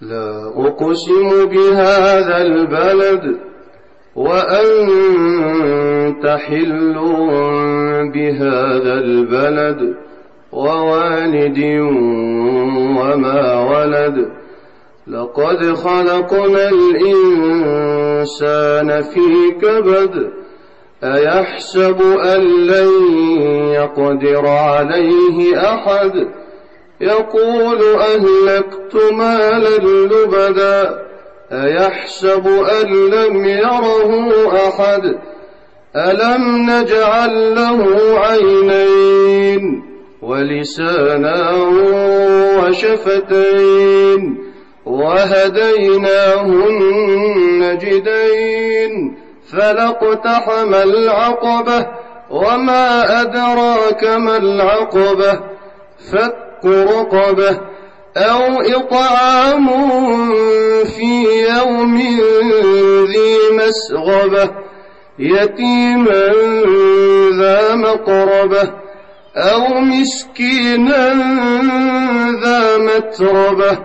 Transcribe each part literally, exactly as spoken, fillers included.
لا أقسم بهذا البلد وأنت حل بهذا البلد ووالد وما ولد لقد خلقنا الإنسان في كبد أيحسب أن لن يقدر عليه أحد يقول أهلكت مالا لبدا أيحسب أن لم يره أحد ألم نجعل له عينين ولسانا وشفتين وهديناه النجدين فلاقتحم العقبة وما أدراك ما العقبة فك رقبة أو إطعام في يوم ذي مسغبة يتيما ذا مقربة أو مسكينا ذا متربة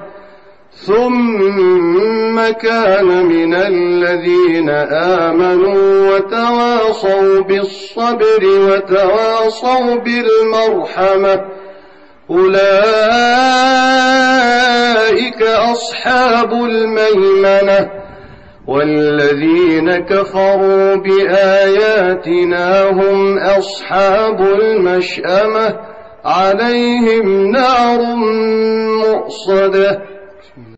ثم كان من الذين آمنوا وتواصوا بالصبر وتواصوا بالمرحمة أولئك أصحاب الميمنة والذين كفروا بآياتنا هم أصحاب المشأمة عليهم نار مؤصدة